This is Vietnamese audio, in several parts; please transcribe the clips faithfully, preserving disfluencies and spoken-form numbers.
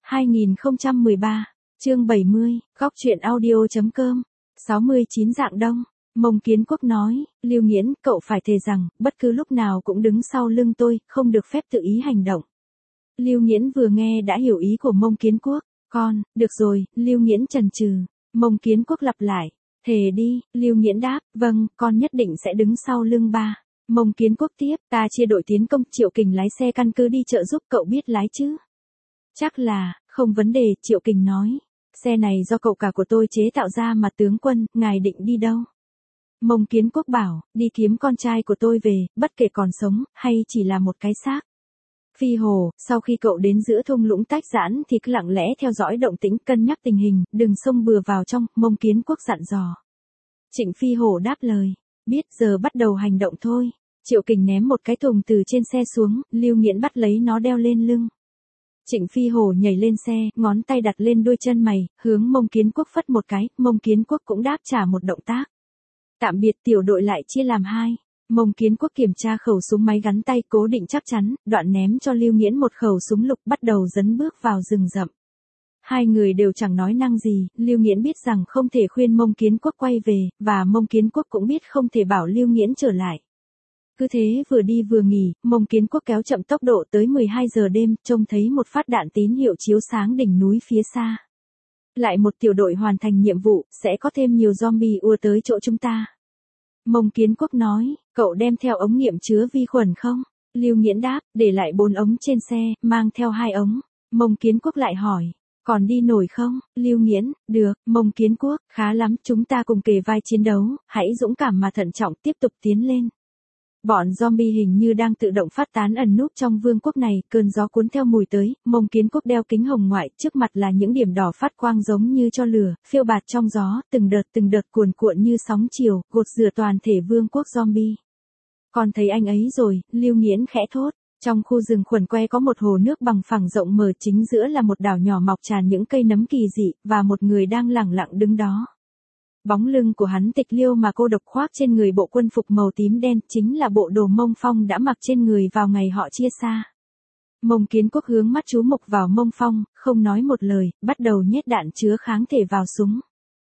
hai nghìn không trăm mười ba, chương bảy mươi, góc truyện audio.com, sáu mươi chín dạng đông. Mông Kiến Quốc nói, Lưu Nghiễn, cậu phải thề rằng, bất cứ lúc nào cũng đứng sau lưng tôi, không được phép tự ý hành động. Lưu Nghiễn vừa nghe đã hiểu ý của Mông Kiến Quốc. Con, được rồi, Lưu Nghiễn chần chừ. Mông Kiến Quốc lặp lại, thề đi, Lưu Nghiễn đáp, vâng, con nhất định sẽ đứng sau lưng ba. Mông Kiến Quốc tiếp, ta chia đội tiến công, Triệu Kình lái xe căn cứ đi trợ giúp, cậu biết lái chứ? Chắc là, không vấn đề, Triệu Kình nói. Xe này do cậu cả của tôi chế tạo ra mà tướng quân, ngài định đi đâu? Mông Kiến Quốc bảo, đi kiếm con trai của tôi về, bất kể còn sống, hay chỉ là một cái xác. Phi Hồ, sau khi cậu đến giữa thung lũng tách giãn thì cứ lặng lẽ theo dõi động tĩnh, cân nhắc tình hình, đừng xông bừa vào trong, Mông Kiến Quốc dặn dò. Trịnh Phi Hồ đáp lời, biết, giờ bắt đầu hành động thôi. Triệu Kình ném một cái thùng từ trên xe xuống, Lưu Nghiễn bắt lấy nó đeo lên lưng. Trịnh Phi Hồ nhảy lên xe, ngón tay đặt lên đuôi chân mày, hướng Mông Kiến Quốc phất một cái, Mông Kiến Quốc cũng đáp trả một động tác. Tạm biệt, tiểu đội lại chia làm hai. Mông Kiến Quốc kiểm tra khẩu súng máy gắn tay, cố định chắc chắn, đoạn ném cho Lưu Nghiễn một khẩu súng lục, bắt đầu dấn bước vào rừng rậm. Hai người đều chẳng nói năng gì, Lưu Nghiễn biết rằng không thể khuyên Mông Kiến Quốc quay về, và Mông Kiến Quốc cũng biết không thể bảo Lưu Nghiễn trở lại. Cứ thế vừa đi vừa nghỉ, Mông Kiến Quốc kéo chậm tốc độ tới mười hai giờ đêm, trông thấy một phát đạn tín hiệu chiếu sáng đỉnh núi phía xa. Lại một tiểu đội hoàn thành nhiệm vụ, sẽ có thêm nhiều zombie ùa tới chỗ chúng ta. Mông Kiến Quốc nói, cậu đem theo ống nghiệm chứa vi khuẩn không? Lưu Nghiễn đáp, để lại bốn ống trên xe, mang theo hai ống. Mông Kiến Quốc lại hỏi, còn đi nổi không? Lưu Nghiễn, được. Mông Kiến Quốc, khá lắm, chúng ta cùng kề vai chiến đấu, hãy dũng cảm mà thận trọng tiếp tục tiến lên. Bọn zombie hình như đang tự động phát tán ẩn núp trong vương quốc này, cơn gió cuốn theo mùi tới, Mông Kiến Quốc đeo kính hồng ngoại, trước mặt là những điểm đỏ phát quang giống như tro lửa, phiêu bạt trong gió, từng đợt từng đợt cuồn cuộn như sóng chiều, gột rửa toàn thể vương quốc zombie. Con thấy anh ấy rồi, Lưu Nghiễn khẽ thốt. Trong khu rừng khuẩn que có một hồ nước bằng phẳng rộng mở, chính giữa là một đảo nhỏ mọc tràn những cây nấm kỳ dị, và một người đang lẳng lặng đứng đó. Bóng lưng của hắn tịch liêu mà cô độc, khoác trên người bộ quân phục màu tím đen, chính là bộ đồ Mông Phong đã mặc trên người vào ngày họ chia xa. Mông Kiến Quốc hướng mắt chú mục vào Mông Phong, không nói một lời, bắt đầu nhét đạn chứa kháng thể vào súng.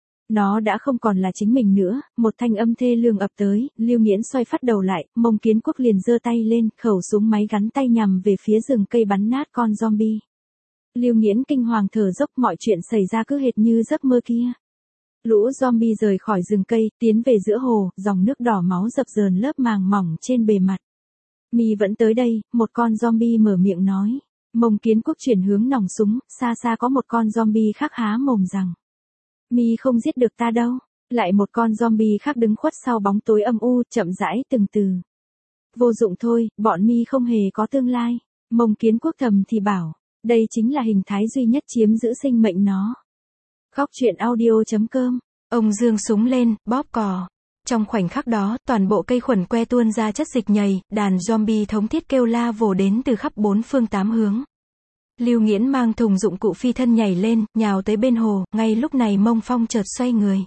Nó đã không còn là chính mình nữa, một thanh âm thê lương ập tới, Lưu Nghiễn xoay phát đầu lại, Mông Kiến Quốc liền giơ tay lên, khẩu súng máy gắn tay nhằm về phía rừng cây bắn nát con zombie. Lưu Nghiễn kinh hoàng thở dốc, mọi chuyện xảy ra cứ hệt như giấc mơ kia. Lũ zombie rời khỏi rừng cây, tiến về giữa hồ, dòng nước đỏ máu dập dờn lớp màng mỏng trên bề mặt. Mi vẫn tới đây, một con zombie mở miệng nói. Mông Kiến Quốc chuyển hướng nòng súng, xa xa có một con zombie khác há mồm rằng. Mi không giết được ta đâu. Lại một con zombie khác đứng khuất sau bóng tối âm u, chậm rãi từng từ. Vô dụng thôi, bọn Mi không hề có tương lai. Mông Kiến Quốc thầm thì bảo, đây chính là hình thái duy nhất chiếm giữ sinh mệnh nó. Góc truyện audio.com. Ông giương súng lên, bóp cò. Trong khoảnh khắc đó, toàn bộ cây khuẩn que tuôn ra chất dịch nhầy, đàn zombie thống thiết kêu la vồ đến từ khắp bốn phương tám hướng. Lưu Nghiễn mang thùng dụng cụ phi thân nhảy lên, nhào tới bên hồ, ngay lúc này Mông Phong chợt xoay người.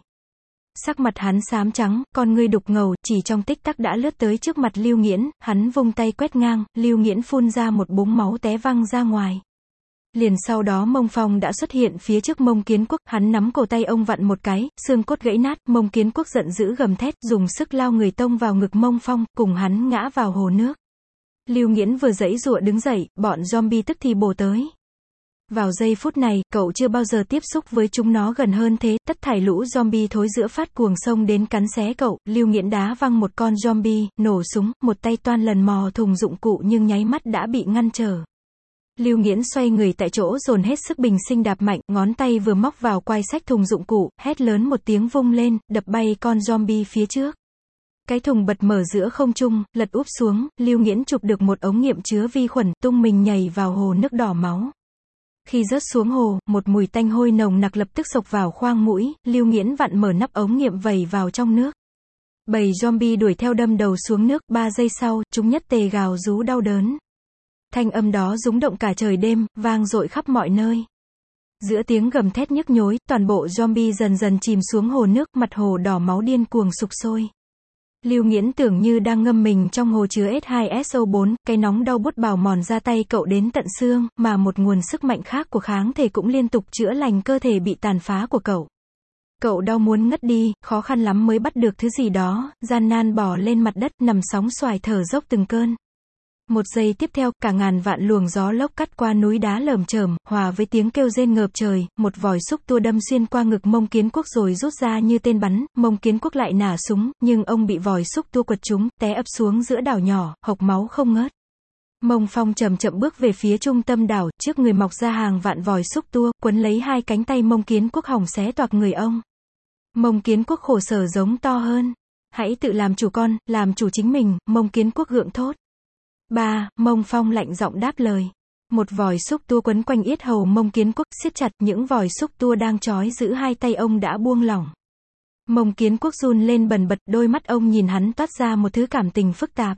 Sắc mặt hắn xám trắng, con ngươi đục ngầu, chỉ trong tích tắc đã lướt tới trước mặt Lưu Nghiễn, hắn vung tay quét ngang, Lưu Nghiễn phun ra một búng máu té văng ra ngoài. Liền sau đó Mông Phong đã xuất hiện phía trước Mông Kiến Quốc, hắn nắm cổ tay ông vặn một cái, xương cốt gãy nát, Mông Kiến Quốc giận dữ gầm thét, dùng sức lao người tông vào ngực Mông Phong, cùng hắn ngã vào hồ nước. Lưu Nghiễn vừa giãy giụa đứng dậy, bọn zombie tức thì bổ tới. Vào giây phút này, cậu chưa bao giờ tiếp xúc với chúng nó gần hơn thế, tất thảy lũ zombie thối giữa phát cuồng xông đến cắn xé cậu, Lưu Nghiễn đá văng một con zombie, nổ súng, một tay toan lần mò thùng dụng cụ nhưng nháy mắt đã bị ngăn trở. Lưu Nghiễn xoay người tại chỗ dồn hết sức bình sinh đạp mạnh, ngón tay vừa móc vào quai xách thùng dụng cụ, hét lớn một tiếng vung lên, đập bay con zombie phía trước. Cái thùng bật mở giữa không trung, lật úp xuống, Lưu Nghiễn chụp được một ống nghiệm chứa vi khuẩn, tung mình nhảy vào hồ nước đỏ máu. Khi rớt xuống hồ, một mùi tanh hôi nồng nặc lập tức xộc vào khoang mũi, Lưu Nghiễn vặn mở nắp ống nghiệm vẩy vào trong nước. Bầy zombie đuổi theo đâm đầu xuống nước, ba giây sau, chúng nhất tề gào rú đau đớn. Thanh âm đó rúng động cả trời đêm, vang dội khắp mọi nơi. Giữa tiếng gầm thét nhức nhối, toàn bộ zombie dần dần chìm xuống hồ nước, mặt hồ đỏ máu điên cuồng sục sôi. Lưu Nghiễn tưởng như đang ngâm mình trong hồ chứa S hai S O bốn, cái nóng đau buốt bào mòn ra tay cậu đến tận xương, mà một nguồn sức mạnh khác của kháng thể cũng liên tục chữa lành cơ thể bị tàn phá của cậu. Cậu đau muốn ngất đi, khó khăn lắm mới bắt được thứ gì đó, gian nan bò lên mặt đất, nằm sóng xoài thở dốc từng cơn. Một giây tiếp theo, cả ngàn vạn luồng gió lốc cắt qua núi đá lởm chởm, hòa với tiếng kêu rên ngợp trời, một vòi xúc tua đâm xuyên qua ngực Mông Kiến Quốc rồi rút ra như tên bắn, Mông Kiến Quốc lại nả súng, nhưng ông bị vòi xúc tua quật trúng, té ập xuống giữa đảo nhỏ, hộc máu không ngớt. Mông Phong chậm chậm bước về phía trung tâm đảo, trước người mọc ra hàng vạn vòi xúc tua, quấn lấy hai cánh tay Mông Kiến Quốc hòng xé toạc người ông. Mông Kiến Quốc khổ sở giống to hơn. Hãy tự làm chủ con, làm chủ chính mình, Mông Kiến Quốc gượng thốt. Ba, Mông Phong lạnh giọng đáp lời. Một vòi xúc tua quấn quanh yết hầu Mông Kiến Quốc, siết chặt, những vòi xúc tua đang trói giữ hai tay ông đã buông lỏng. Mông Kiến Quốc run lên bần bật, đôi mắt ông nhìn hắn toát ra một thứ cảm tình phức tạp.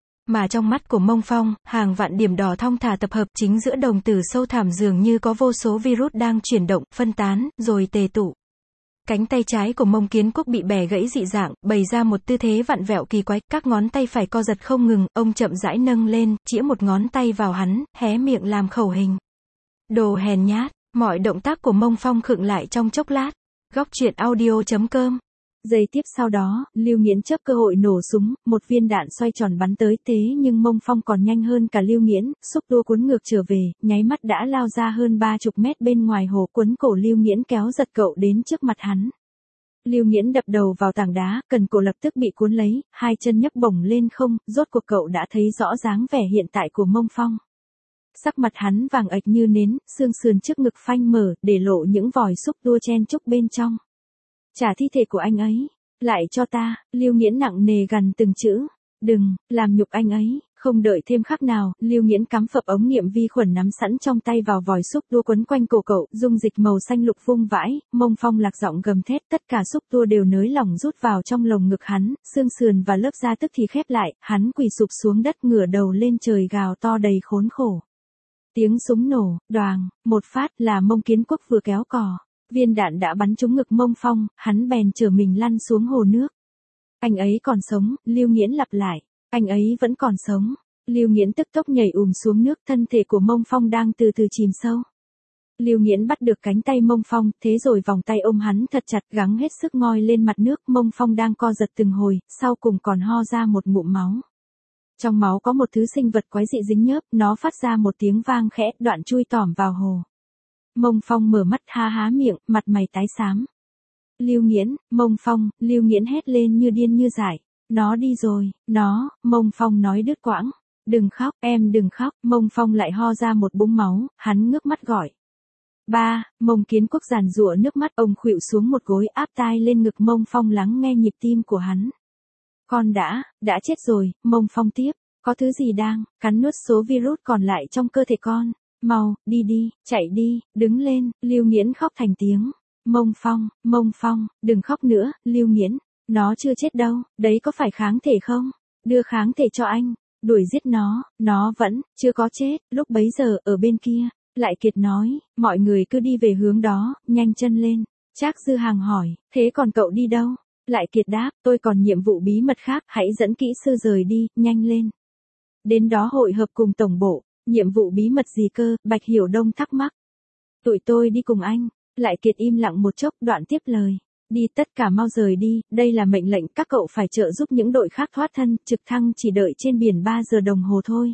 Mà trong mắt của Mông Phong, hàng vạn điểm đỏ thong thả tập hợp, chính giữa đồng tử sâu thẳm dường như có vô số virus đang chuyển động, phân tán, rồi tề tụ. Cánh tay trái của Mông Kiến Quốc bị bẻ gãy dị dạng, bày ra một tư thế vặn vẹo kỳ quái, các ngón tay phải co giật không ngừng, ông chậm rãi nâng lên, chĩa một ngón tay vào hắn, hé miệng làm khẩu hình. Đồ hèn nhát, mọi động tác của Mông Phong khựng lại trong chốc lát. Góc truyện audio chấm com. Giây tiếp sau đó, Lưu Nghiễn chớp cơ hội nổ súng, một viên đạn xoay tròn bắn tới, thế nhưng Mông Phong còn nhanh hơn cả Lưu Nghiễn, xúc tua cuốn ngược trở về, nháy mắt đã lao ra hơn ba chục mét bên ngoài hồ, quấn cổ Lưu Nghiễn kéo giật cậu đến trước mặt hắn. Lưu Nghiễn đập đầu vào tảng đá, cần cổ lập tức bị cuốn lấy, hai chân nhấc bổng lên không, rốt cuộc cậu đã thấy rõ dáng vẻ hiện tại của Mông Phong. Sắc mặt hắn vàng ạch như nến, xương sườn trước ngực phanh mở, để lộ những vòi xúc tua chen chúc bên trong. Trả thi thể của anh ấy, lại cho ta, Lưu Nghiễn nặng nề gằn từng chữ. Đừng, làm nhục anh ấy. Không đợi thêm khắc nào, Lưu Nghiễn cắm phập ống nghiệm vi khuẩn nắm sẵn trong tay vào vòi xúc tua quấn quanh cổ cậu, dung dịch màu xanh lục vung vãi, Mông Phong lạc giọng gầm thét, tất cả xúc tua đều nới lỏng rút vào trong lồng ngực hắn, xương sườn và lớp da tức thì khép lại, hắn quỳ sụp xuống đất ngửa đầu lên trời gào to đầy khốn khổ. Tiếng súng nổ, đoàng, một phát là Mông Kiến Quốc vừa kéo cò. Viên đạn đã bắn trúng ngực Mông Phong, hắn bèn chở mình lăn xuống hồ nước. Anh ấy còn sống, Lưu Nghiễn lặp lại. Anh ấy vẫn còn sống. Lưu Nghiễn tức tốc nhảy ùm xuống nước, thân thể của Mông Phong đang từ từ chìm sâu. Lưu Nghiễn bắt được cánh tay Mông Phong, thế rồi vòng tay ôm hắn thật chặt, gắng hết sức ngoi lên mặt nước. Mông Phong đang co giật từng hồi, sau cùng còn ho ra một ngụm máu. Trong máu có một thứ sinh vật quái dị dính nhớp, nó phát ra một tiếng vang khẽ, đoạn chui tỏm vào hồ. Mông Phong mở mắt ha há miệng, mặt mày tái xám. Lưu Nghiễn, Mông Phong, Lưu Nghiễn hét lên như điên như dại. Nó đi rồi, nó, Mông Phong nói đứt quãng. Đừng khóc, em đừng khóc, Mông Phong lại ho ra một búng máu, hắn ngước mắt gọi. Ba, Mông Kiến Quốc giàn giụa nước mắt, ông khuỵu xuống một gối áp tai lên ngực Mông Phong lắng nghe nhịp tim của hắn. Con đã, đã chết rồi, Mông Phong tiếp, có thứ gì đang, cắn nuốt số virus còn lại trong cơ thể con. Mau, đi đi, chạy đi, đứng lên, Lưu Nghiễn khóc thành tiếng. Mông Phong, Mông Phong, đừng khóc nữa, Lưu Nghiễn. Nó chưa chết đâu, đấy có phải kháng thể không? Đưa kháng thể cho anh, đuổi giết nó, nó vẫn, chưa có chết, lúc bấy giờ, ở bên kia. Lại Kiệt nói, mọi người cứ đi về hướng đó, nhanh chân lên. Trác Dư Hàng hỏi, thế còn cậu đi đâu? Lại Kiệt đáp, tôi còn nhiệm vụ bí mật khác, hãy dẫn kỹ sư rời đi, nhanh lên. Đến đó hội hợp cùng tổng bộ. Nhiệm vụ bí mật gì cơ? Bạch Hiểu Đông thắc mắc. Tụi tôi đi cùng anh. Lại Kiệt im lặng một chốc, đoạn tiếp lời. Đi, tất cả mau rời đi, đây là mệnh lệnh, các cậu phải trợ giúp những đội khác thoát thân, trực thăng chỉ đợi trên biển ba giờ đồng hồ thôi.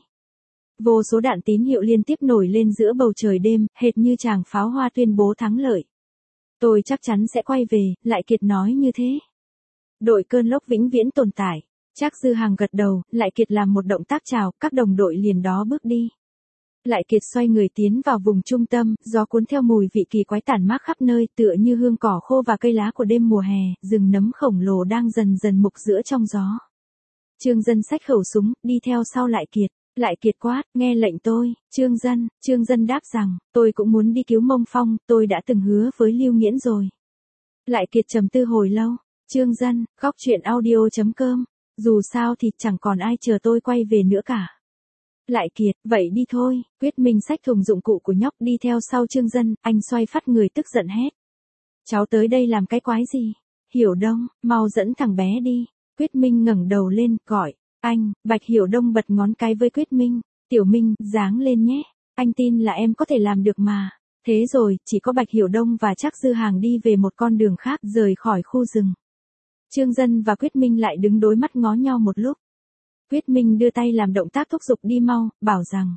Vô số đạn tín hiệu liên tiếp nổi lên giữa bầu trời đêm, hệt như tràng pháo hoa tuyên bố thắng lợi. Tôi chắc chắn sẽ quay về, Lại Kiệt nói như thế. Đội cơn lốc vĩnh viễn tồn tại. Trác Dư Hàng gật đầu, Lại Kiệt làm một động tác chào, các đồng đội liền đó bước đi. Lại Kiệt xoay người tiến vào vùng trung tâm, gió cuốn theo mùi vị kỳ quái tản mát khắp nơi, tựa như hương cỏ khô và cây lá của đêm mùa hè, rừng nấm khổng lồ đang dần dần mục giữa trong gió. Trương Dân xách khẩu súng, đi theo sau Lại Kiệt. Lại Kiệt quát, nghe lệnh tôi. Trương Dân, Trương Dân đáp rằng, tôi cũng muốn đi cứu Mông Phong, tôi đã từng hứa với Lưu Nghiễn rồi. Lại Kiệt trầm tư hồi lâu. Trương Dân, góc truyện audio chấm com. Dù sao thì chẳng còn ai chờ tôi quay về nữa cả. Lại Kiệt, vậy đi thôi. Quyết Minh xách thùng dụng cụ của nhóc đi theo sau Trương Dân, anh xoay phát người tức giận hét. Cháu tới đây làm cái quái gì? Hiểu Đông, mau dẫn thằng bé đi. Quyết Minh ngẩng đầu lên, gọi, anh. Bạch Hiểu Đông bật ngón cái với Quyết Minh, Tiểu Minh, dáng lên nhé, anh tin là em có thể làm được mà. Thế rồi, chỉ có Bạch Hiểu Đông và Trác Dư Hàng đi về một con đường khác rời khỏi khu rừng. Trương Dân và Quyết Minh lại đứng đối mắt ngó nhau một lúc. Quyết Minh đưa tay làm động tác thúc giục đi mau, bảo rằng,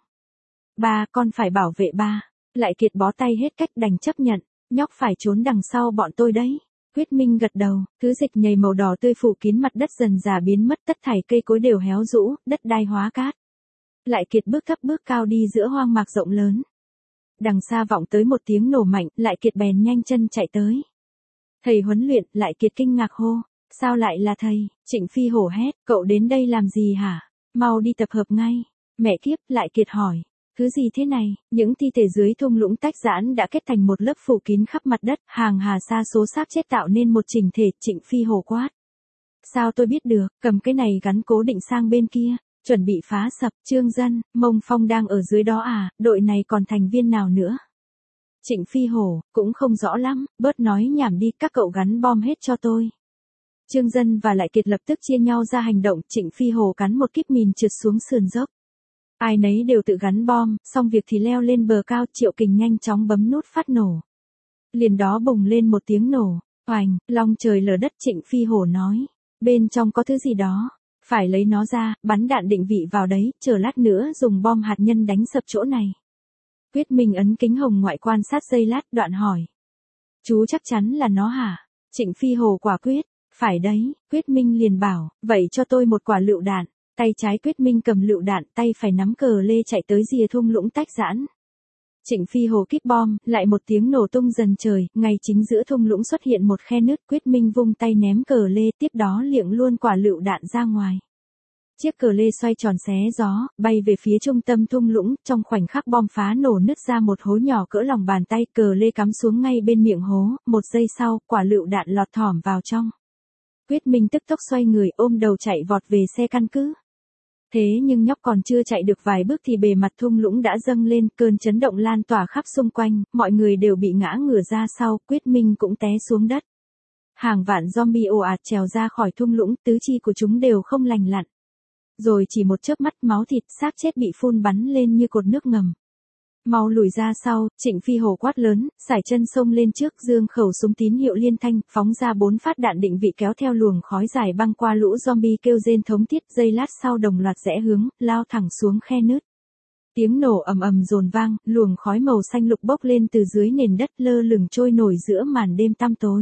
ba, con phải bảo vệ ba. Lại Kiệt bó tay hết cách đành chấp nhận, nhóc phải trốn đằng sau bọn tôi đấy. Quyết Minh gật đầu, thứ dịch nhầy màu đỏ tươi phủ kín mặt đất dần dà biến mất, tất thảy cây cối đều héo rũ, đất đai hóa cát. Lại Kiệt bước thấp bước cao đi giữa hoang mạc rộng lớn. Đằng xa vọng tới một tiếng nổ mạnh, Lại Kiệt bèn nhanh chân chạy tới. Thầy huấn luyện, Lại Kiệt kinh ngạc hô, sao lại là thầy? Trịnh Phi hổ hét, cậu đến đây làm gì hả? Mau đi tập hợp ngay. Mẹ kiếp, Lại Kiệt hỏi, thứ gì thế này? Những thi thể dưới thung lũng tách giãn đã kết thành một lớp phủ kín khắp mặt đất, hàng hà sa số xác chết tạo nên một chỉnh thể. Trịnh Phi hổ quát, sao tôi biết được? Cầm cái này gắn cố định sang bên kia, chuẩn bị phá sập. Trương Dân, Mông Phong đang ở dưới đó à? Đội này còn thành viên nào nữa? Trịnh Phi hổ, cũng không rõ lắm, bớt nói nhảm đi, các cậu gắn bom hết cho tôi. Trương Dân và Lại Kiệt lập tức chia nhau ra hành động. Trịnh Phi hổ cắn một kíp mìn trượt xuống sườn dốc. Ai nấy đều tự gắn bom, xong việc thì leo lên bờ cao. Triệu Kình nhanh chóng bấm nút phát nổ. Liền đó bùng lên một tiếng nổ, oành, long trời lở đất. Trịnh Phi hổ nói, bên trong có thứ gì đó, phải lấy nó ra, bắn đạn định vị vào đấy, chờ lát nữa dùng bom hạt nhân đánh sập chỗ này. Quyết Minh ấn kính hồng ngoại quan sát giây lát, đoạn hỏi, chú chắc chắn là nó hả? Trịnh Phi hổ quả quyết, phải đấy. Quyết Minh liền bảo, vậy cho tôi một quả lựu đạn. Tay trái Quyết Minh cầm lựu đạn, tay phải nắm cờ lê chạy tới rìa thung lũng tách giãn. Trịnh Phi hổ kíp bom, lại một tiếng nổ tung dần trời, ngay chính giữa thung lũng xuất hiện một khe nứt. Quyết Minh vung tay ném cờ lê, tiếp đó liệng luôn quả lựu đạn ra ngoài. Chiếc cờ lê xoay tròn xé gió, bay về phía trung tâm thung lũng. Trong khoảnh khắc bom phá nổ nứt ra một hố nhỏ cỡ lòng bàn tay, cờ lê cắm xuống ngay bên miệng hố. Một giây sau, quả lựu đạn lọt thỏm vào trong. Quyết Minh tức tốc xoay người ôm đầu chạy vọt về xe căn cứ. Thế nhưng nhóc còn chưa chạy được vài bước thì bề mặt thung lũng đã dâng lên, cơn chấn động lan tỏa khắp xung quanh, mọi người đều bị ngã ngửa ra sau, Quyết Minh cũng té xuống đất. Hàng vạn zombie ồ ạt trèo ra khỏi thung lũng, tứ chi của chúng đều không lành lặn. Rồi chỉ một chớp mắt, máu thịt, xác chết bị phun bắn lên như cột nước ngầm. Mau lùi ra sau, Trịnh Phi hổ quát lớn, sải chân xông lên trước, giương khẩu súng tín hiệu liên thanh, phóng ra bốn phát đạn định vị kéo theo luồng khói dài băng qua lũ zombie kêu rên thống thiết. Giây lát sau đồng loạt rẽ hướng, lao thẳng xuống khe nứt. Tiếng nổ ầm ầm dồn vang, luồng khói màu xanh lục bốc lên từ dưới nền đất lơ lửng trôi nổi giữa màn đêm tăm tối.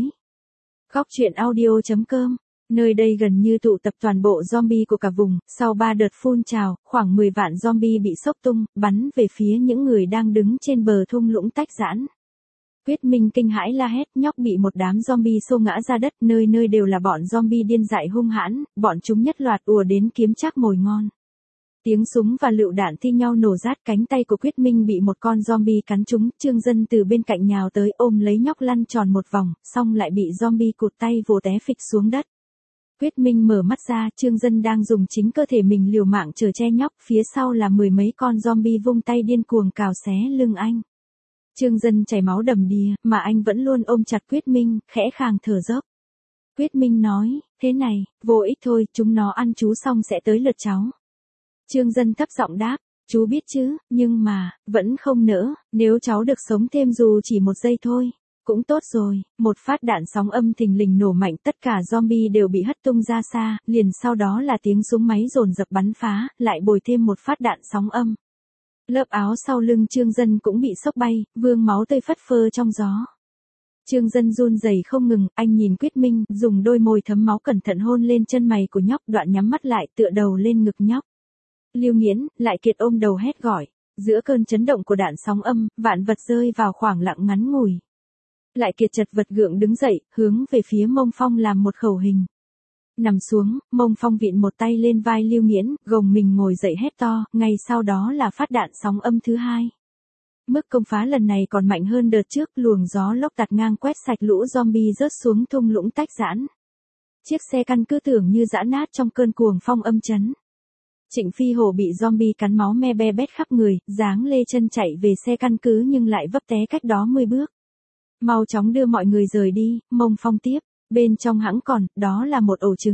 Góc truyện audio chấm com. Nơi đây gần như tụ tập toàn bộ zombie của cả vùng, sau ba đợt phun trào, khoảng mười vạn zombie bị sốc tung, bắn về phía những người đang đứng trên bờ thung lũng tách giãn. Quyết Minh kinh hãi la hét, nhóc bị một đám zombie xô ngã ra đất, nơi nơi đều là bọn zombie điên dại hung hãn, bọn chúng nhất loạt ùa đến kiếm trác mồi ngon. Tiếng súng và lựu đạn thi nhau nổ rát, cánh tay của Quyết Minh bị một con zombie cắn trúng. Trương Dân từ bên cạnh nhào tới ôm lấy nhóc lăn tròn một vòng, xong lại bị zombie cụt tay vồ té phịch xuống đất. Quyết Minh mở mắt ra, Trương Dân đang dùng chính cơ thể mình liều mạng chở che nhóc, phía sau là mười mấy con zombie vung tay điên cuồng cào xé lưng anh. Trương Dân chảy máu đầm đìa, mà anh vẫn luôn ôm chặt Quyết Minh, khẽ khàng thở dốc. Quyết Minh nói, thế này, vô ích thôi, chúng nó ăn chú xong sẽ tới lượt cháu. Trương Dân thấp giọng đáp, chú biết chứ, nhưng mà, vẫn không nỡ, nếu cháu được sống thêm dù chỉ một giây thôi. Cũng tốt rồi, một phát đạn sóng âm thình lình nổ mạnh, tất cả zombie đều bị hất tung ra xa, liền sau đó là tiếng súng máy dồn dập bắn phá, lại bồi thêm một phát đạn sóng âm. Lớp áo sau lưng Trương Dân cũng bị xốc bay, vương máu tươi phất phơ trong gió. Trương Dân run rẩy không ngừng, anh nhìn Quyết Minh, dùng đôi môi thấm máu cẩn thận hôn lên chân mày của nhóc, đoạn nhắm mắt lại, tựa đầu lên ngực nhóc. Lưu Nghiễn, Lại Kiệt ôm đầu hét gọi, giữa cơn chấn động của đạn sóng âm, vạn vật rơi vào khoảng lặng ngắn ngủi. Lại Kiệt chật vật gượng đứng dậy, hướng về phía Mông Phong làm một khẩu hình. Nằm xuống, Mông Phong vịn một tay lên vai Lưu Nghiễn, gồng mình ngồi dậy hét to, ngay sau đó là phát đạn sóng âm thứ hai. Mức công phá lần này còn mạnh hơn đợt trước, luồng gió lốc tạt ngang quét sạch lũ zombie rớt xuống thung lũng tách giãn. Chiếc xe căn cứ tưởng như giã nát trong cơn cuồng phong âm chấn. Trịnh Phi hổ bị zombie cắn máu me be bét khắp người, giáng lê chân chạy về xe căn cứ nhưng lại vấp té cách đó mười bước. Mau chóng đưa mọi người rời đi, Mông Phong tiếp, bên trong hãng còn, đó là một ổ trứng.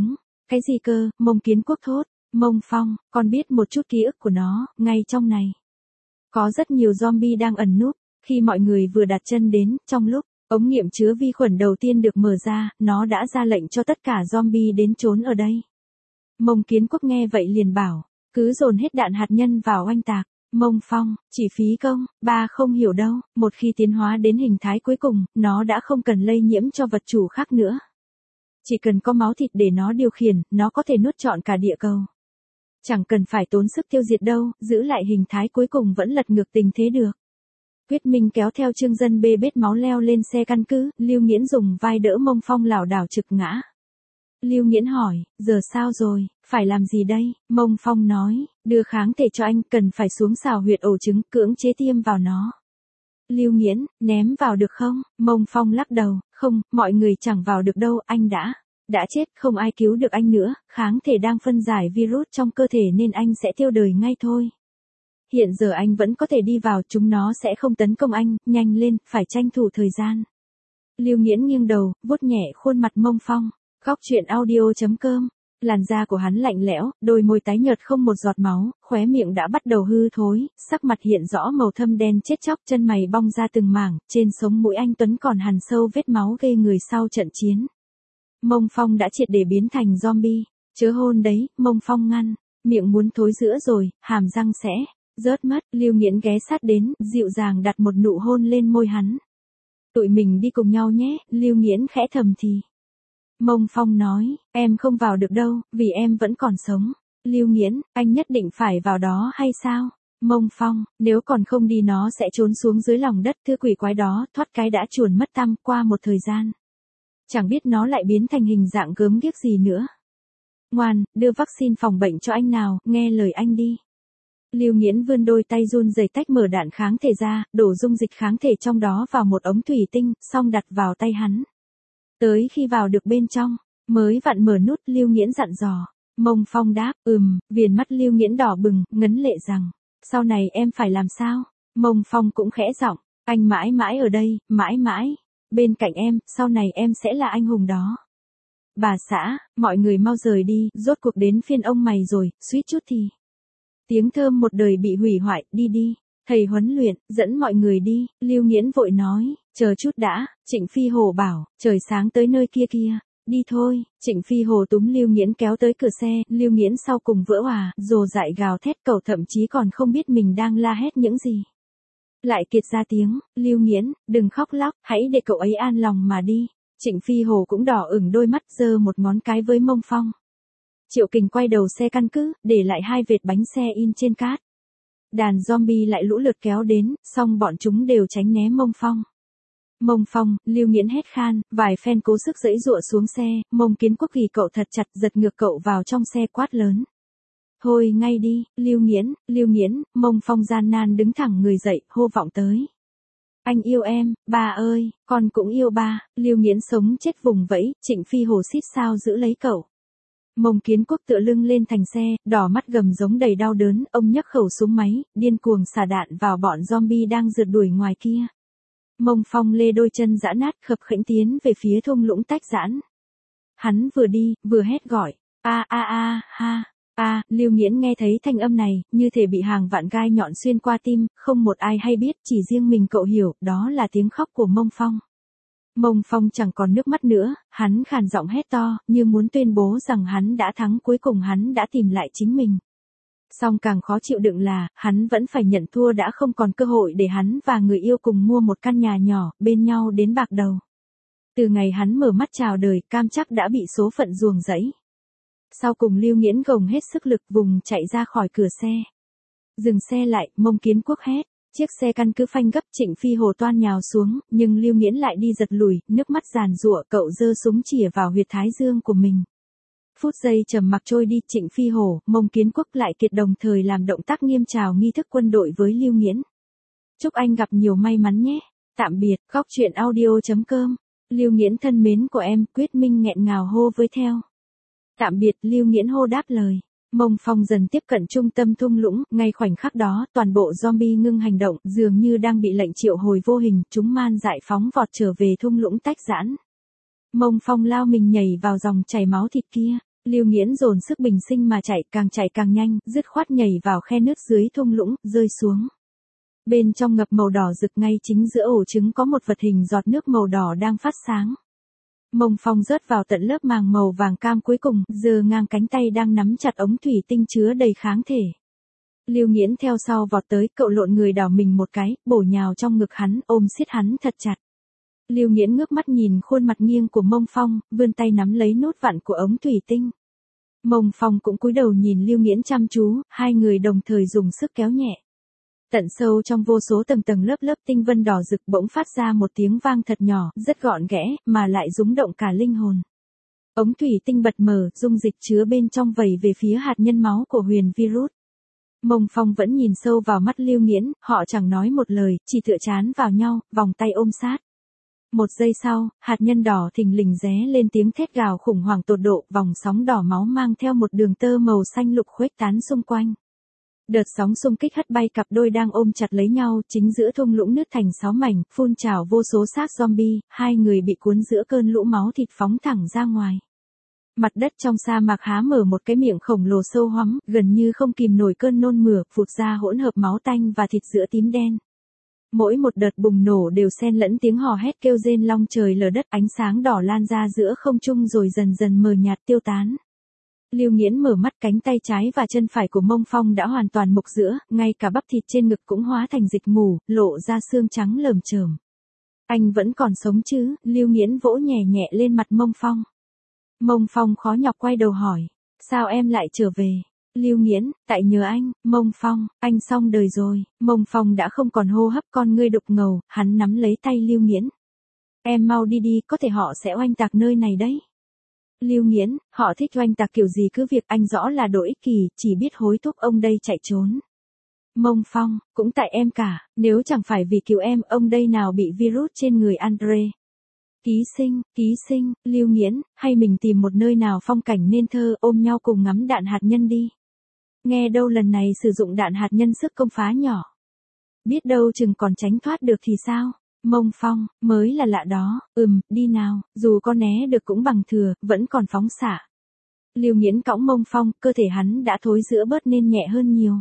Cái gì cơ? Mông Kiến Quốc thốt. Mông Phong, con biết một chút ký ức của nó, ngay trong này. Có rất nhiều zombie đang ẩn núp, khi mọi người vừa đặt chân đến, trong lúc ống nghiệm chứa vi khuẩn đầu tiên được mở ra, nó đã ra lệnh cho tất cả zombie đến trốn ở đây. Mông Kiến Quốc nghe vậy liền bảo, cứ dồn hết đạn hạt nhân vào oanh tạc. Mông Phong, chỉ phí công, ba không hiểu đâu, một khi tiến hóa đến hình thái cuối cùng, nó đã không cần lây nhiễm cho vật chủ khác nữa. Chỉ cần có máu thịt để nó điều khiển, nó có thể nuốt trọn cả địa cầu. Chẳng cần phải tốn sức tiêu diệt đâu, giữ lại hình thái cuối cùng vẫn lật ngược tình thế được. Quyết Minh kéo theo Trương Dân bê bết máu leo lên xe căn cứ, Lưu Nghiễn dùng vai đỡ Mông Phong lảo đảo trực ngã. Lưu Nghiễn hỏi, giờ sao rồi, phải làm gì đây? Mông Phong nói, đưa kháng thể cho anh, cần phải xuống xào huyệt ổ trứng, cưỡng chế tiêm vào nó. Lưu Nghiễn, ném vào được không? Mông Phong lắc đầu, không, mọi người chẳng vào được đâu, anh đã, đã chết, không ai cứu được anh nữa, kháng thể đang phân giải virus trong cơ thể nên anh sẽ tiêu đời ngay thôi. Hiện giờ anh vẫn có thể đi vào, chúng nó sẽ không tấn công anh, nhanh lên, phải tranh thủ thời gian. Lưu Nghiễn nghiêng đầu, vuốt nhẹ khuôn mặt Mông Phong. Góc truyện audio chấm com. Làn da của hắn lạnh lẽo, đôi môi tái nhợt không một giọt máu, khóe miệng đã bắt đầu hư thối, sắc mặt hiện rõ màu thâm đen chết chóc, chân mày bong ra từng mảng, trên sống mũi anh tuấn còn hằn sâu vết máu ghê người sau trận chiến. Mông Phong đã triệt để biến thành zombie. Chớ hôn đấy, Mông Phong ngăn, miệng muốn thối giữa rồi, hàm răng sẽ rớt mất. Lưu Nghiễn ghé sát đến, dịu dàng đặt một nụ hôn lên môi hắn. Tụi mình đi cùng nhau nhé, Lưu Nghiễn khẽ thầm thì. Mông Phong nói, em không vào được đâu, vì em vẫn còn sống. Lưu Nghiễn, anh nhất định phải vào đó hay sao? Mông Phong, nếu còn không đi nó sẽ trốn xuống dưới lòng đất, thứ quỷ quái đó, thoát cái đã chuồn mất tăm. Qua một thời gian, chẳng biết nó lại biến thành hình dạng gớm ghiếc gì nữa. Ngoan, đưa vaccine phòng bệnh cho anh nào, nghe lời anh đi. Lưu Nghiễn vươn đôi tay run rẩy tách mở đạn kháng thể ra, đổ dung dịch kháng thể trong đó vào một ống thủy tinh, xong đặt vào tay hắn. Tới khi vào được bên trong, mới vặn mở nút, Lưu Nghiễn dặn dò. Mông Phong đáp, ừm, viền mắt Lưu Nghiễn đỏ bừng, ngấn lệ rằng, sau này em phải làm sao? Mông Phong cũng khẽ giọng, anh mãi mãi ở đây, mãi mãi, bên cạnh em, sau này em sẽ là anh hùng đó. Bà xã, mọi người mau rời đi, rốt cuộc đến phiên ông mày rồi, suýt chút thì. Tiếng thơm một đời bị hủy hoại, đi đi. Thầy huấn luyện, dẫn mọi người đi, Lưu Nghiễn vội nói, chờ chút đã, Trịnh Phi Hồ bảo, trời sáng tới nơi kia kia, đi thôi. Trịnh Phi Hồ túm Lưu Nghiễn kéo tới cửa xe, Lưu Nghiễn sau cùng vỡ òa, rồ dại gào thét, cậu thậm chí còn không biết mình đang la hét những gì. Lại kiệt ra tiếng, Lưu Nghiễn, đừng khóc lóc, hãy để cậu ấy an lòng mà đi. Trịnh Phi Hồ cũng đỏ ửng đôi mắt, giơ một ngón cái với Mông Phong. Triệu Kình quay đầu xe căn cứ, để lại hai vệt bánh xe in trên cát. Đàn zombie lại lũ lượt kéo đến, song bọn chúng đều tránh né Mông Phong. Mông Phong, Lưu Nghiễn hét khan, vài phen cố sức giãy giụa xuống xe, Mông Kiến Quốc ghi cậu thật chặt, giật ngược cậu vào trong xe quát lớn. Thôi ngay đi, Lưu Nghiễn, Lưu Nghiễn, Mông Phong gian nan đứng thẳng người dậy, hô vọng tới. Anh yêu em, ba ơi, con cũng yêu ba. Lưu Nghiễn sống chết vùng vẫy, Trịnh Phi Hồ xít sao giữ lấy cậu. Mông Kiến Quốc tựa lưng lên thành xe, đỏ mắt gầm giống đầy đau đớn, ông nhấc khẩu súng máy, điên cuồng xả đạn vào bọn zombie đang rượt đuổi ngoài kia. Mông Phong lê đôi chân giã nát khập khẽnh tiến về phía thung lũng tách giãn. Hắn vừa đi, vừa hét gọi, a a a ha, a, Lưu Nghiễn nghe thấy thanh âm này, như thể bị hàng vạn gai nhọn xuyên qua tim, không một ai hay biết, chỉ riêng mình cậu hiểu, đó là tiếng khóc của Mông Phong. Mông Phong chẳng còn nước mắt nữa, hắn khàn giọng hét to, như muốn tuyên bố rằng hắn đã thắng, cuối cùng hắn đã tìm lại chính mình. Song càng khó chịu đựng là, hắn vẫn phải nhận thua, đã không còn cơ hội để hắn và người yêu cùng mua một căn nhà nhỏ, bên nhau đến bạc đầu. Từ ngày hắn mở mắt chào đời, cam chắc đã bị số phận ruồng rẫy. Sau cùng Lưu Nghiễn gồng hết sức lực vùng chạy ra khỏi cửa xe. Dừng xe lại, Mông Kiến Quốc hét. Chiếc xe căn cứ phanh gấp, Trịnh Phi Hồ toan nhào xuống, nhưng Lưu Nghiễn lại đi giật lùi, nước mắt giàn giụa, cậu giơ súng chĩa vào huyệt thái dương của mình. Phút giây trầm mặc trôi đi, Trịnh Phi Hồ, Mông Kiến Quốc lại kiệt đồng thời làm động tác nghiêm chào nghi thức quân đội với Lưu Nghiễn. Chúc anh gặp nhiều may mắn nhé. Tạm biệt, góc truyện audio chấm com. Lưu Nghiễn thân mến của em, Quyết Minh nghẹn ngào hô với theo. Tạm biệt, Lưu Nghiễn hô đáp lời. Mông Phong dần tiếp cận trung tâm thung lũng, ngay khoảnh khắc đó, toàn bộ zombie ngưng hành động, dường như đang bị lệnh triệu hồi vô hình, chúng man dại phóng vọt trở về thung lũng tách giãn. Mông Phong lao mình nhảy vào dòng chảy máu thịt kia. Lưu Nghiễn dồn sức bình sinh mà chạy, càng chạy càng nhanh, dứt khoát nhảy vào khe nứt dưới thung lũng, rơi xuống. Bên trong ngập màu đỏ rực, ngay chính giữa ổ trứng có một vật hình giọt nước màu đỏ đang phát sáng. Mông Phong rớt vào tận lớp màng màu vàng cam cuối cùng, giơ ngang cánh tay đang nắm chặt ống thủy tinh chứa đầy kháng thể. Lưu Nghiễn theo sau vọt tới, cậu lộn người đảo mình một cái, bổ nhào trong ngực hắn, ôm siết hắn thật chặt. Lưu Nghiễn ngước mắt nhìn khuôn mặt nghiêng của Mông Phong, vươn tay nắm lấy nút vặn của ống thủy tinh. Mông Phong cũng cúi đầu nhìn Lưu Nghiễn chăm chú, hai người đồng thời dùng sức kéo nhẹ. Tận sâu trong vô số tầng tầng lớp lớp tinh vân đỏ rực bỗng phát ra một tiếng vang thật nhỏ, rất gọn ghẽ, mà lại rúng động cả linh hồn. Ống thủy tinh bật mở, dung dịch chứa bên trong vẩy về phía hạt nhân máu của huyền virus. Mông Phong vẫn nhìn sâu vào mắt Lưu Nghiễn, họ chẳng nói một lời, chỉ tựa trán vào nhau, vòng tay ôm sát. Một giây sau, hạt nhân đỏ thình lình ré lên tiếng thét gào khủng hoảng tột độ, vòng sóng đỏ máu mang theo một đường tơ màu xanh lục khuếch tán xung quanh. Đợt sóng xung kích hất bay cặp đôi đang ôm chặt lấy nhau, chính giữa thung lũng nứt thành sáu mảnh, phun trào vô số xác zombie, hai người bị cuốn giữa cơn lũ máu thịt phóng thẳng ra ngoài. Mặt đất trong sa mạc há mở một cái miệng khổng lồ sâu hoắm, gần như không kìm nổi cơn nôn mửa, phụt ra hỗn hợp máu tanh và thịt giữa tím đen. Mỗi một đợt bùng nổ đều xen lẫn tiếng hò hét kêu rên long trời lở đất, ánh sáng đỏ lan ra giữa không trung rồi dần dần mờ nhạt tiêu tán. Lưu Nghiễn mở mắt, cánh tay trái và chân phải của Mông Phong đã hoàn toàn mục giữa, ngay cả bắp thịt trên ngực cũng hóa thành dịch mù, lộ ra xương trắng lởm chởm. Anh vẫn còn sống chứ? Lưu Nghiễn vỗ nhẹ nhẹ lên mặt Mông Phong. Mông Phong khó nhọc quay đầu hỏi, sao em lại trở về? Lưu Nghiễn, tại nhờ anh. Mông Phong, anh xong đời rồi. Mông Phong đã không còn hô hấp, con ngươi đục ngầu, hắn nắm lấy tay Lưu Nghiễn. Em mau đi đi, có thể họ sẽ oanh tạc nơi này đấy. Lưu Nghiễn, họ thích oanh tạc kiểu gì cứ việc, anh rõ là đồ ích kỷ, chỉ biết hối thúc ông đây chạy trốn. Mông Phong, cũng tại em cả, nếu chẳng phải vì cứu em, ông đây nào bị virus trên người Andre. Ký sinh, ký sinh, Lưu Nghiễn, hay mình tìm một nơi nào phong cảnh nên thơ, ôm nhau cùng ngắm đạn hạt nhân đi. Nghe đâu lần này sử dụng đạn hạt nhân sức công phá nhỏ. Biết đâu chừng còn tránh thoát được thì sao? Mông Phong, mới là lạ đó, ừm, đi nào, dù có né được cũng bằng thừa, vẫn còn phóng xạ. Lưu Nghiễn cõng Mông Phong, cơ thể hắn đã thối rữa bớt nên nhẹ hơn nhiều.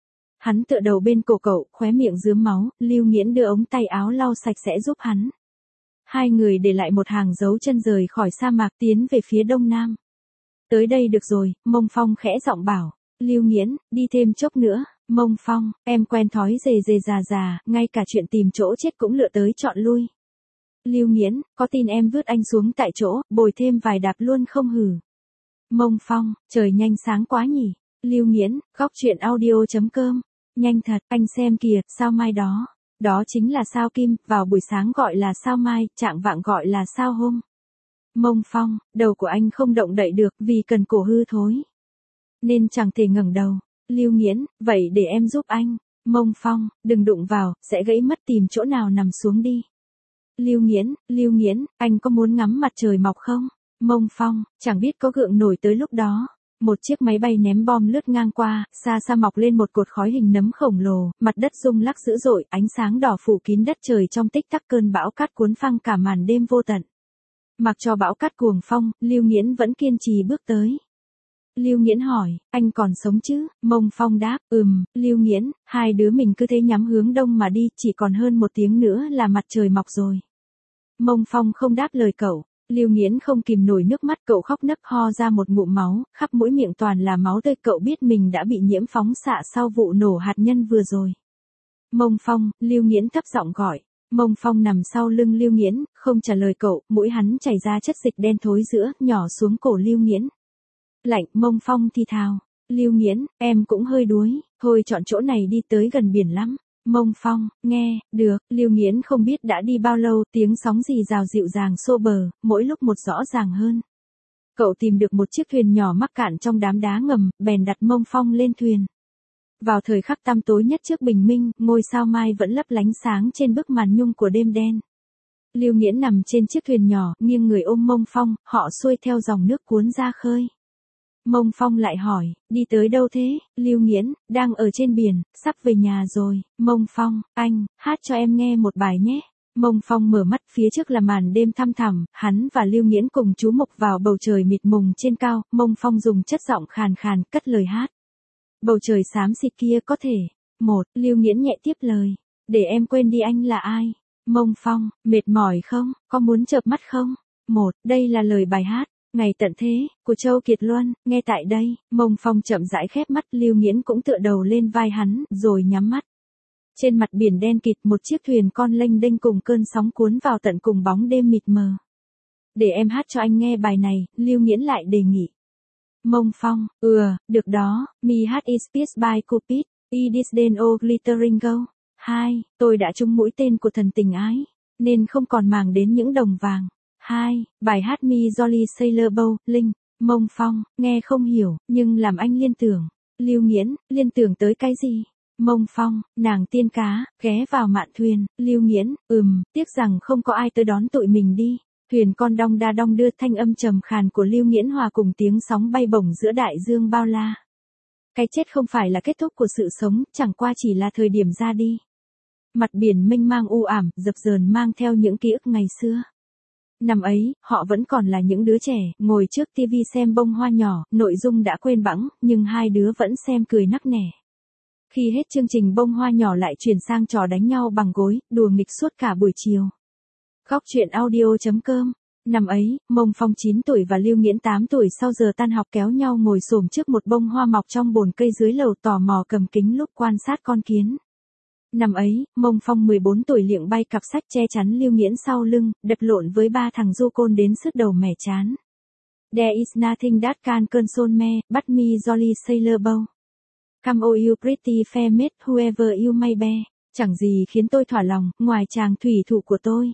Hắn tựa đầu bên cổ cậu, khóe miệng rướm máu, Lưu Nghiễn đưa ống tay áo lau sạch sẽ giúp hắn. Hai người để lại một hàng dấu chân rời khỏi sa mạc tiến về phía đông nam. Tới đây được rồi, Mông Phong khẽ giọng bảo. Lưu Nghiễn, đi thêm chốc nữa. Mông Phong, em quen thói rề rề già già, ngay cả chuyện tìm chỗ chết cũng lựa tới chọn lui. Lưu Nghiễn, có tin em vứt anh xuống tại chỗ, bồi thêm vài đạp luôn không hử? Mông Phong, trời nhanh sáng quá nhỉ. Lưu Nghiễn, góc truyện audio chấm com. Nhanh thật, anh xem kìa, sao mai đó. Đó chính là sao kim, vào buổi sáng gọi là sao mai, trạng vạng gọi là sao hôm. Mông Phong, đầu của anh không động đậy được vì cần cổ hư thối. Nên chẳng thể ngẩng đầu. Lưu Nghiễn, vậy để em giúp anh. Mông Phong, đừng đụng vào, sẽ gãy mất, tìm chỗ nào nằm xuống đi. Lưu Nghiễn, Lưu Nghiễn, anh có muốn ngắm mặt trời mọc không? Mông Phong, chẳng biết có gượng nổi tới lúc đó. Một chiếc máy bay ném bom lướt ngang qua, xa xa mọc lên một cột khói hình nấm khổng lồ, mặt đất rung lắc dữ dội, ánh sáng đỏ phủ kín đất trời trong tích tắc, cơn bão cát cuốn phăng cả màn đêm vô tận. Mặc cho bão cát cuồng phong, Lưu Nghiễn vẫn kiên trì bước tới. Lưu Nghiễn hỏi, anh còn sống chứ? Mông Phong đáp, ừm. Lưu Nghiễn, hai đứa mình cứ thế nhắm hướng đông mà đi, chỉ còn hơn một tiếng nữa là mặt trời mọc rồi. Mông Phong không đáp lời cậu. Lưu Nghiễn không kìm nổi nước mắt, cậu khóc nấc ho ra một ngụm máu, khắp mũi miệng toàn là máu tươi, cậu biết mình đã bị nhiễm phóng xạ sau vụ nổ hạt nhân vừa rồi. Mông Phong, Lưu Nghiễn thấp giọng gọi. Mông Phong nằm sau lưng Lưu Nghiễn, không trả lời cậu, mũi hắn chảy ra chất dịch đen thối giữa, nhỏ xuống cổ Lưu Nghiễn. Lạnh, Mông Phong thì thào. Lưu Nghiễn, em cũng hơi đuối, thôi chọn chỗ này đi, tới gần biển lắm. Mông Phong, nghe, được. Lưu Nghiễn không biết đã đi bao lâu, tiếng sóng rì rào dịu dàng xô bờ, mỗi lúc một rõ ràng hơn. Cậu tìm được một chiếc thuyền nhỏ mắc cạn trong đám đá ngầm, bèn đặt Mông Phong lên thuyền. Vào thời khắc tăm tối nhất trước bình minh, ngôi sao mai vẫn lấp lánh sáng trên bức màn nhung của đêm đen. Lưu Nghiễn nằm trên chiếc thuyền nhỏ, nghiêng người ôm Mông Phong, họ xuôi theo dòng nước cuốn ra khơi. Mông Phong lại hỏi, đi tới đâu thế? Lưu Nghiễn, đang ở trên biển, sắp về nhà rồi. Mông Phong, anh, hát cho em nghe một bài nhé. Mông Phong mở mắt, phía trước là màn đêm thăm thẳm, hắn và Lưu Nghiễn cùng chú mục vào bầu trời mịt mùng trên cao, Mông Phong dùng chất giọng khàn khàn cất lời hát. Bầu trời xám xịt kia có thể. Một, Lưu Nghiễn nhẹ tiếp lời. Để em quên đi anh là ai. Mông Phong, mệt mỏi không, có muốn chợp mắt không? Một, đây là lời bài hát. Ngày tận thế, của Châu Kiệt Luân, nghe tại đây, Mông Phong chậm rãi khép mắt, Lưu Nghiễn cũng tựa đầu lên vai hắn, rồi nhắm mắt. Trên mặt biển đen kịt, một chiếc thuyền con lênh đênh cùng cơn sóng cuốn vào tận cùng bóng đêm mịt mờ. Để em hát cho anh nghe bài này, Lưu Nghiễn lại đề nghị. Mông Phong, ừ, được đó, me hát is peace by Cupid, it is den o glittering go. Hai, tôi đã trúng mũi tên của thần tình ái, nên không còn màng đến những đồng vàng. Hai, bài hát Me Jolly Sailor Boat, Linh. Mông Phong, nghe không hiểu, nhưng làm anh liên tưởng. Lưu Nghiễn, liên tưởng tới cái gì? Mông Phong, nàng tiên cá, ghé vào mạn thuyền. Lưu Nghiễn, ừm, tiếc rằng không có ai tới đón tụi mình đi. Thuyền con đong đa đong đưa, thanh âm trầm khàn của Lưu Nghiễn hòa cùng tiếng sóng bay bổng giữa đại dương bao la. Cái chết không phải là kết thúc của sự sống, chẳng qua chỉ là thời điểm ra đi. Mặt biển mênh mang u ảm, dập dờn mang theo những ký ức ngày xưa. Năm ấy, họ vẫn còn là những đứa trẻ, ngồi trước tivi xem bông hoa nhỏ, nội dung đã quên bẵng, nhưng hai đứa vẫn xem cười nắc nẻ. Khi hết chương trình bông hoa nhỏ lại chuyển sang trò đánh nhau bằng gối, đùa nghịch suốt cả buổi chiều. Góc truyện audio chấm com. Năm ấy, Mông Phong chín tuổi và Lưu Nghiễn tám tuổi sau giờ tan học kéo nhau ngồi xổm trước một bông hoa mọc trong bồn cây dưới lầu, tò mò cầm kính lúp quan sát con kiến. Năm ấy, Mông Phong mười bốn tuổi liệng bay cặp sách che chắn Lưu Nghiễn sau lưng, đập lộn với ba thằng du côn đến sứt đầu mẻ chán. There is nothing that can console me, but me jolly sailor boat. Come oh you pretty fair maid, whoever you may be. Chẳng gì khiến tôi thỏa lòng, ngoài chàng thủy thủ của tôi.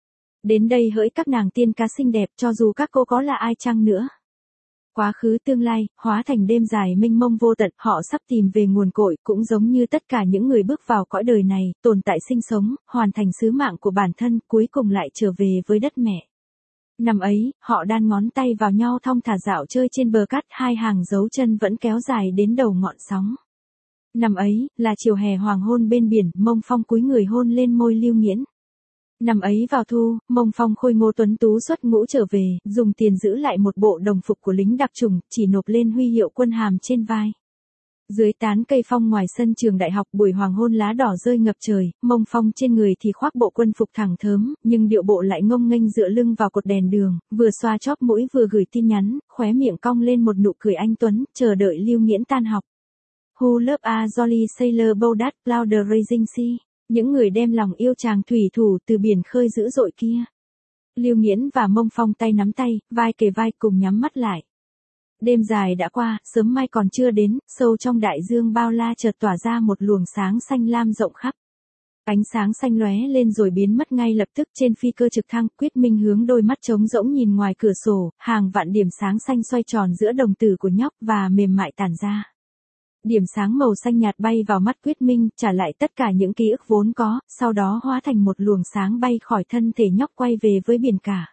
Đến đây hỡi các nàng tiên cá xinh đẹp, cho dù các cô có là ai chăng nữa. Quá khứ tương lai, hóa thành đêm dài mênh mông vô tận, họ sắp tìm về nguồn cội, cũng giống như tất cả những người bước vào cõi đời này, tồn tại sinh sống, hoàn thành sứ mạng của bản thân, cuối cùng lại trở về với đất mẹ. Năm ấy, họ đan ngón tay vào nhau thong thả dạo chơi trên bờ cát, hai hàng dấu chân vẫn kéo dài đến đầu ngọn sóng. Năm ấy, là chiều hè hoàng hôn bên biển, Mông Phong cúi người hôn lên môi Lưu Nghiễn. Năm ấy vào thu, Mông Phong khôi ngô tuấn tú xuất ngũ trở về, dùng tiền giữ lại một bộ đồng phục của lính đặc chủng, chỉ nộp lên huy hiệu quân hàm trên vai. Dưới tán cây phong ngoài sân trường đại học, buổi hoàng hôn lá đỏ rơi ngập trời, Mông Phong trên người thì khoác bộ quân phục thẳng thớm, nhưng điệu bộ lại ngông nghênh dựa lưng vào cột đèn đường, vừa xoa chóp mũi vừa gửi tin nhắn, khóe miệng cong lên một nụ cười anh tuấn, chờ đợi Lưu Nghiễn tan học. Who love a jolly sailor boat that plough the raging sea. Những người đem lòng yêu chàng thủy thủ từ biển khơi dữ dội kia. Lưu Nghiễn và Mông Phong tay nắm tay, vai kề vai cùng nhắm mắt lại. Đêm dài đã qua, sớm mai còn chưa đến, sâu trong đại dương bao la chợt tỏa ra một luồng sáng xanh lam rộng khắp. Ánh sáng xanh lóe lên rồi biến mất ngay lập tức. Trên phi cơ trực thăng, Quyết Minh hướng đôi mắt trống rỗng nhìn ngoài cửa sổ, hàng vạn điểm sáng xanh xoay tròn giữa đồng tử của nhóc và mềm mại tản ra. Điểm sáng màu xanh nhạt bay vào mắt Quyết Minh, trả lại tất cả những ký ức vốn có, sau đó hóa thành một luồng sáng bay khỏi thân thể nhóc quay về với biển cả.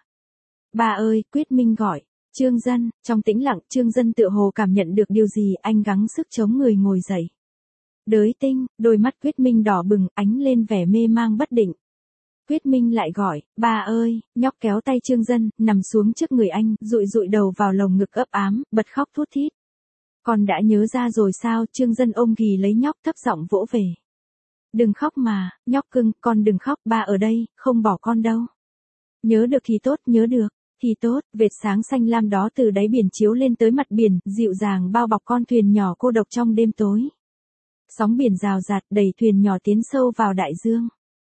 Ba ơi, Quyết Minh gọi. Trương Dân, trong tĩnh lặng, Trương Dân tựa hồ cảm nhận được điều gì, anh gắng sức chống người ngồi dậy. Đới Tinh, đôi mắt Quyết Minh đỏ bừng, ánh lên vẻ mê mang bất định. Quyết Minh lại gọi, ba ơi, nhóc kéo tay Trương Dân, nằm xuống trước người anh, dụi dụi đầu vào lồng ngực ấp ám, bật khóc thút thít. Con đã nhớ ra rồi sao? Trương Dân ôm ghì lấy nhóc, thấp giọng vỗ về. Đừng khóc mà, nhóc cưng, con đừng khóc, ba ở đây, không bỏ con đâu. Nhớ được thì tốt, nhớ được, thì tốt, vệt sáng xanh lam đó từ đáy biển chiếu lên tới mặt biển, dịu dàng bao bọc con thuyền nhỏ cô độc trong đêm tối. Sóng biển rào rạt đẩy thuyền nhỏ tiến sâu vào đại dương.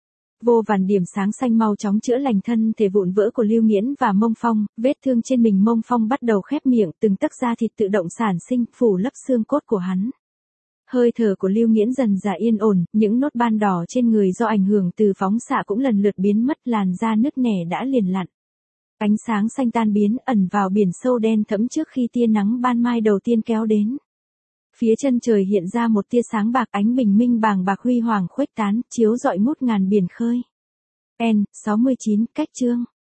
Vô vàn điểm sáng xanh mau chóng chữa lành thân thể vụn vỡ của Lưu Nghiễn và Mông Phong, vết thương trên mình Mông Phong bắt đầu khép miệng, từng tấc da thịt tự động sản sinh, phủ lấp xương cốt của hắn. Hơi thở của Lưu Nghiễn dần dà yên ổn, những nốt ban đỏ trên người do ảnh hưởng từ phóng xạ cũng lần lượt biến mất, làn da nứt nẻ đã liền lặn. Ánh sáng xanh tan biến, ẩn vào biển sâu đen thẫm trước khi tia nắng ban mai đầu tiên kéo đến. Phía chân trời hiện ra một tia sáng bạc, ánh bình minh bàng bạc huy hoàng khuếch tán, chiếu rọi ngút ngàn biển khơi. N sáu mươi chín, cách chương.